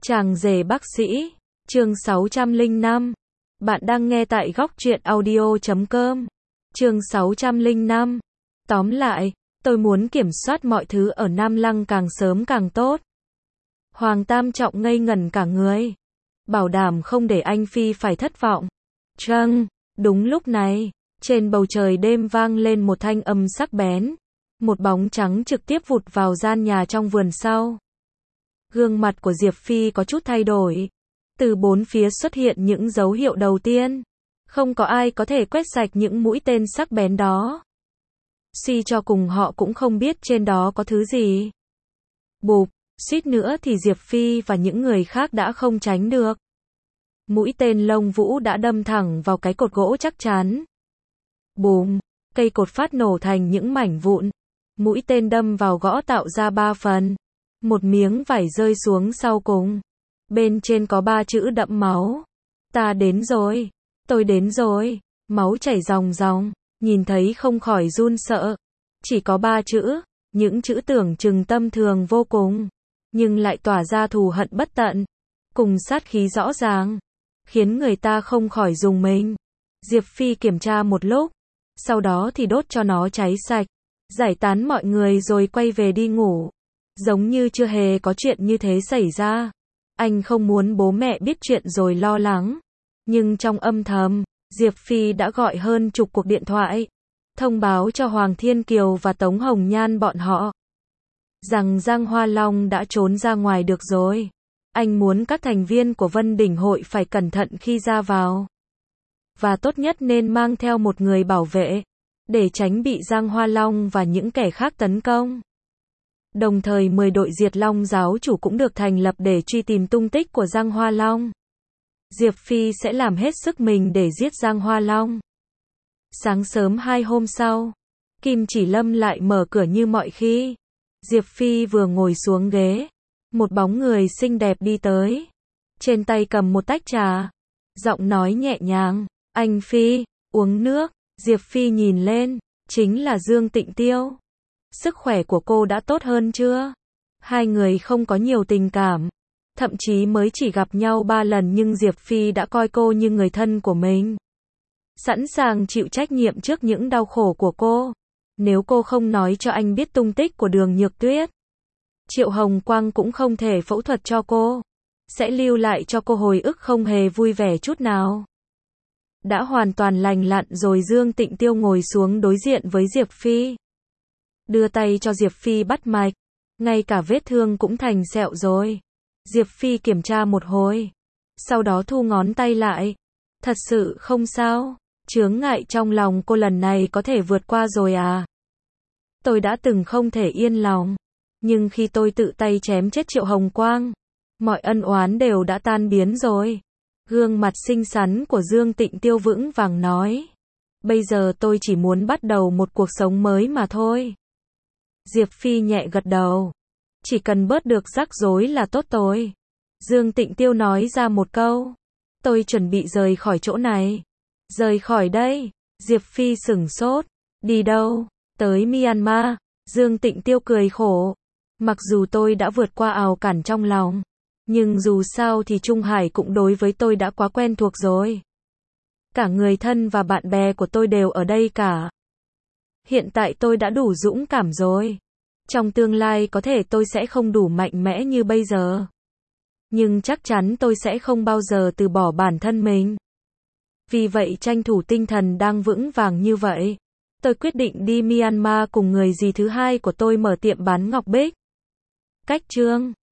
Chàng rể bác sĩ, chương 605. Bạn đang nghe tại góc truyện audio.com. Chương 605. Tóm lại, tôi muốn kiểm soát mọi thứ ở Nam Lăng càng sớm càng tốt. Hoàng Tam Trọng ngây ngẩn cả người. Bảo đảm không để anh Phi phải thất vọng. Trăng, đúng lúc này, trên bầu trời đêm vang lên một thanh âm sắc bén. Một bóng trắng trực tiếp vụt vào gian nhà trong vườn sau. Gương mặt của Diệp Phi có chút thay đổi. Từ bốn phía xuất hiện những dấu hiệu đầu tiên. Không có ai có thể quét sạch những mũi tên sắc bén đó. Suy cho cùng họ cũng không biết trên đó có thứ gì. Bụp, suýt nữa thì Diệp Phi và những người khác đã không tránh được. Mũi tên lông vũ đã đâm thẳng vào cái cột gỗ chắc chắn. Bùm, cây cột phát nổ thành những mảnh vụn. Mũi tên đâm vào gõ tạo ra 3 phần. Một miếng vải rơi xuống sau cùng. Bên trên có 3 chữ đẫm máu. Ta đến rồi. Tôi đến rồi. Máu chảy ròng ròng. Nhìn thấy không khỏi run sợ. Chỉ có 3 chữ. Những chữ tưởng chừng tâm thường vô cùng. Nhưng lại tỏa ra thù hận bất tận. Cùng sát khí rõ ràng. Khiến người ta không khỏi rùng mình. Diệp Phi kiểm tra một lúc. Sau đó thì đốt cho nó cháy sạch. Giải tán mọi người rồi quay về đi ngủ. Giống như chưa hề có chuyện như thế xảy ra. Anh không muốn bố mẹ biết chuyện rồi lo lắng. Nhưng trong âm thầm, Diệp Phi đã gọi hơn chục cuộc điện thoại. Thông báo cho Hoàng Thiên Kiều và Tống Hồng Nhan bọn họ. Rằng Giang Hoa Long đã trốn ra ngoài được rồi. Anh muốn các thành viên của Vân Đỉnh Hội phải cẩn thận khi ra vào. Và tốt nhất nên mang theo một người bảo vệ. Để tránh bị Giang Hoa Long và những kẻ khác tấn công. Đồng thời 10 đội Diệt Long giáo chủ cũng được thành lập để truy tìm tung tích của Giang Hoa Long. Diệp Phi sẽ làm hết sức mình để giết Giang Hoa Long. Sáng sớm 2 hôm sau, Kim Chỉ Lâm lại mở cửa như mọi khi. Diệp Phi vừa ngồi xuống ghế, một bóng người xinh đẹp đi tới. Trên tay cầm một tách trà, giọng nói nhẹ nhàng, "Anh Phi, uống nước." Diệp Phi nhìn lên, chính là Dương Tịnh Tiêu. Sức khỏe của cô đã tốt hơn chưa? Hai người không có nhiều tình cảm. Thậm chí mới chỉ gặp nhau 3 lần nhưng Diệp Phi đã coi cô như người thân của mình. Sẵn sàng chịu trách nhiệm trước những đau khổ của cô. Nếu cô không nói cho anh biết tung tích của Đường Nhược Tuyết, Triệu Hồng Quang cũng không thể phẫu thuật cho cô. Sẽ lưu lại cho cô hồi ức không hề vui vẻ chút nào. Đã hoàn toàn lành lặn rồi Dương Tịnh Tiêu ngồi xuống đối diện với Diệp Phi. Đưa tay cho Diệp Phi bắt mạch. Ngay cả vết thương cũng thành sẹo rồi. Diệp Phi kiểm tra một hồi. Sau đó thu ngón tay lại. Thật sự không sao. Chướng ngại trong lòng cô lần này có thể vượt qua rồi à? Tôi đã từng không thể yên lòng. Nhưng khi tôi tự tay chém chết Triệu Hồng Quang, mọi ân oán đều đã tan biến rồi. Gương mặt xinh xắn của Dương Tịnh Tiêu vững vàng nói. Bây giờ tôi chỉ muốn bắt đầu một cuộc sống mới mà thôi. Diệp Phi nhẹ gật đầu. Chỉ cần bớt được rắc rối là tốt rồi. Dương Tịnh Tiêu nói ra một câu. Tôi chuẩn bị rời khỏi chỗ này. Rời khỏi đây. Diệp Phi sửng sốt. Đi đâu? Tới Myanmar. Dương Tịnh Tiêu cười khổ. Mặc dù tôi đã vượt qua ào cản trong lòng. Nhưng dù sao thì Trung Hải cũng đối với tôi đã quá quen thuộc rồi. Cả người thân và bạn bè của tôi đều ở đây cả. Hiện tại tôi đã đủ dũng cảm rồi. Trong tương lai có thể tôi sẽ không đủ mạnh mẽ như bây giờ. Nhưng chắc chắn tôi sẽ không bao giờ từ bỏ bản thân mình. Vì vậy tranh thủ tinh thần đang vững vàng như vậy. Tôi quyết định đi Myanmar cùng người dì thứ hai của tôi mở tiệm bán ngọc bích. Cách chương